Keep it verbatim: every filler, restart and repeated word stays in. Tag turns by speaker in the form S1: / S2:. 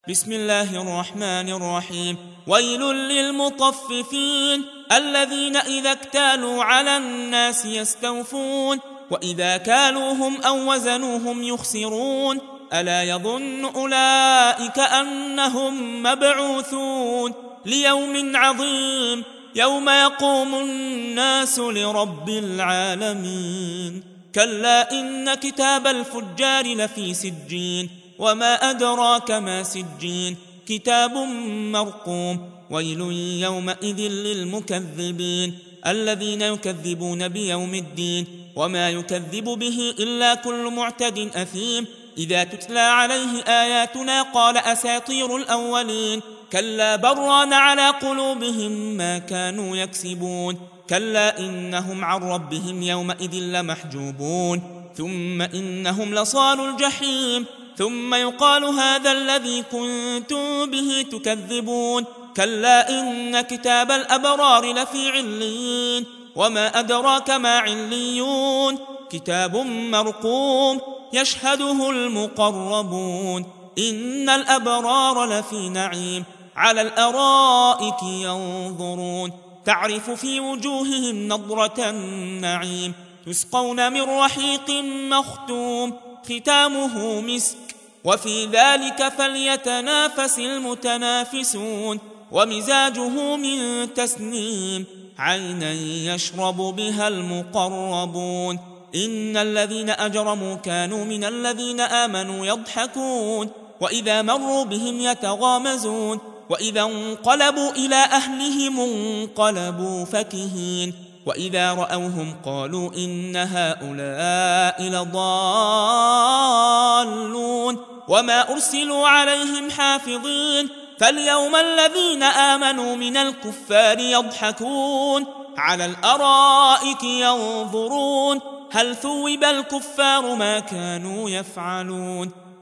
S1: بسم الله الرحمن الرحيم. ويل للمطففين الذين إذا اكتالوا على الناس يستوفون وإذا كالوهم أو وزنوهم يخسرون ألا يظن أولئك أنهم مبعوثون ليوم عظيم يوم يقوم الناس لرب العالمين. كلا إن كتاب الفجار لفي سجين وما أدراك ما سجين كتاب مرقوم. ويل يومئذ للمكذبين الذين يكذبون بيوم الدين وما يكذب به إلا كل معتد أثيم إذا تتلى عليه آياتنا قال أساطير الأولين كلا بران على قلوبهم ما كانوا يكسبون كلا إنهم عن ربهم يومئذ لمحجوبون ثم إنهم لصالوا الجحيم ثم يقال هذا الذي كنتم به تكذبون كلا إن كتاب الأبرار لفي عليين وما أدراك ما عليون كتاب مرقوم يشهده المقربون إن الأبرار لفي نعيم على الأرائك ينظرون تعرف في وجوههم نضرة النعيم تسقون من رحيق مختوم ختامه مسك وفي ذلك فليتنافس المتنافسون ومزاجه من تسنيم عينا يشرب بها المقربون إن الذين أجرموا كانوا من الذين آمنوا يضحكون وإذا مروا بهم يتغامزون وإذا انقلبوا إلى أهلهم انقلبوا فكهين وإذا رأوهم قالوا إن هؤلاء لضالون وما أرسلوا عليهم حافظين فاليوم الذين آمنوا من الكفار يضحكون على الأرائك ينظرون هل ثوب الكفار ما كانوا يفعلون